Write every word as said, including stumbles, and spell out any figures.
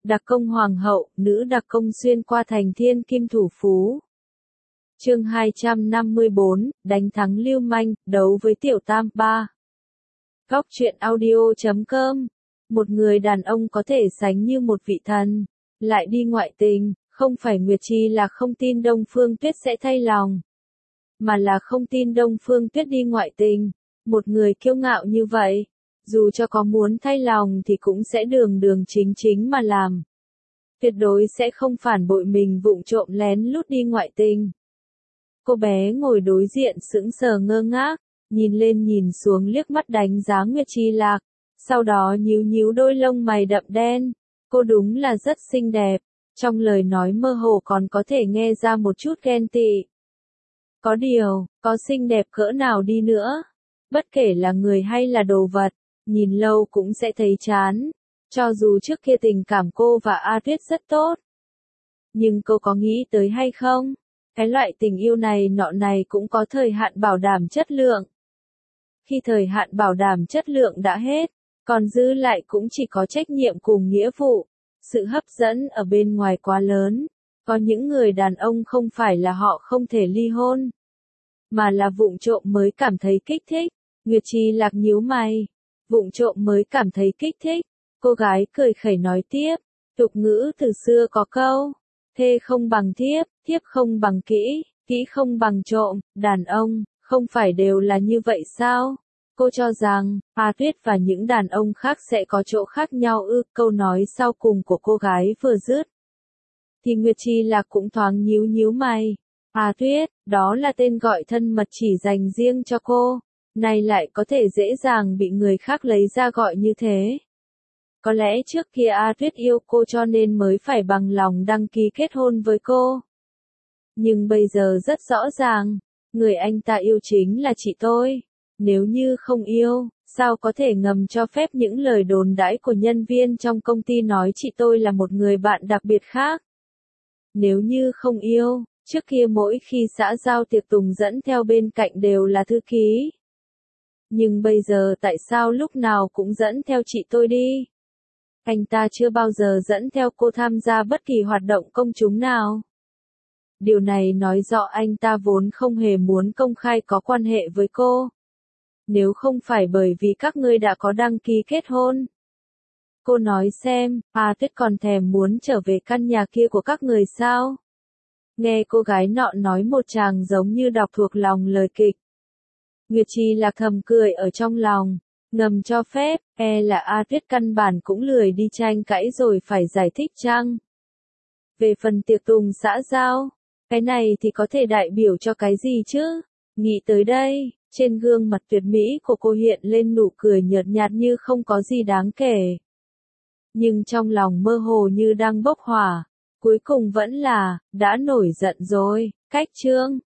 Đặc công hoàng hậu, nữ đặc công xuyên qua thành thiên kim thủ phú. Chương hai trăm năm mươi bốn, đánh thắng lưu manh, đấu với tiểu tam ba. Góc truyện audio chấm com. Một người đàn ông có thể sánh như một vị thần, lại đi ngoại tình, không phải Nguyệt Chi là không tin Đông Phương Tuyết sẽ thay lòng, mà là không tin Đông Phương Tuyết đi ngoại tình. Một người kiêu ngạo như vậy, dù cho có muốn thay lòng thì cũng sẽ đường đường chính chính mà làm. Tuyệt đối sẽ không phản bội mình vụng trộm lén lút đi ngoại tình. Cô bé ngồi đối diện sững sờ ngơ ngác, nhìn lên nhìn xuống liếc mắt đánh giá Nguyệt Chi Lạc, sau đó nhíu nhíu đôi lông mày đậm đen. Cô đúng là rất xinh đẹp, trong lời nói mơ hồ còn có thể nghe ra một chút ghen tị. Có điều, có xinh đẹp cỡ nào đi nữa, bất kể là người hay là đồ vật, nhìn lâu cũng sẽ thấy chán. Cho dù trước kia tình cảm cô và A Tuyết rất tốt, nhưng cô có nghĩ tới hay không? Cái loại tình yêu này nọ này cũng có thời hạn bảo đảm chất lượng. Khi thời hạn bảo đảm chất lượng đã hết, còn dư lại cũng chỉ có trách nhiệm cùng nghĩa vụ. Sự hấp dẫn ở bên ngoài quá lớn. Có những người đàn ông không phải là họ không thể ly hôn, mà là vụng trộm mới cảm thấy kích thích. Nguyệt Chi Lạc nhíu mày. Vụng trộm mới cảm thấy kích thích. Cô gái cười khẩy nói tiếp. Tục ngữ từ xưa có câu, thê không bằng thiếp, thiếp không bằng kỹ, kỹ không bằng trộm. Đàn ông, không phải đều là như vậy sao? Cô cho rằng, A Tuyết và những đàn ông khác sẽ có chỗ khác nhau ư? Câu nói sau cùng của cô gái vừa dứt, thì Nguyệt Chi Lạc cũng thoáng nhíu nhíu mày. A Tuyết, đó là tên gọi thân mật chỉ dành riêng cho cô, nay lại có thể dễ dàng bị người khác lấy ra gọi như thế. Có lẽ trước kia A Tuyết yêu cô cho nên mới phải bằng lòng đăng ký kết hôn với cô. Nhưng bây giờ rất rõ ràng, người anh ta yêu chính là chị tôi. Nếu như không yêu, sao có thể ngầm cho phép những lời đồn đãi của nhân viên trong công ty nói chị tôi là một người bạn đặc biệt khác? Nếu như không yêu, trước kia mỗi khi xã giao tiệc tùng dẫn theo bên cạnh đều là thư ký. Nhưng bây giờ tại sao lúc nào cũng dẫn theo chị tôi đi? Anh ta chưa bao giờ dẫn theo cô tham gia bất kỳ hoạt động công chúng nào. Điều này nói rõ anh ta vốn không hề muốn công khai có quan hệ với cô. Nếu không phải bởi vì các ngươi đã có đăng ký kết hôn. Cô nói xem, A Tuyết còn thèm muốn trở về căn nhà kia của các người sao? Nghe cô gái nọ nói một tràng giống như đọc thuộc lòng lời kịch. Nguyệt Chi Lạc thầm cười ở trong lòng, ngầm cho phép, e là A Tuyết căn bản cũng lười đi tranh cãi rồi phải giải thích chăng? Về phần tiệc tùng xã giao, cái này thì có thể đại biểu cho cái gì chứ? Nghĩ tới đây, trên gương mặt tuyệt mỹ của cô hiện lên nụ cười nhợt nhạt như không có gì đáng kể. Nhưng trong lòng mơ hồ như đang bốc hỏa, cuối cùng vẫn là, đã nổi giận rồi, cách chương.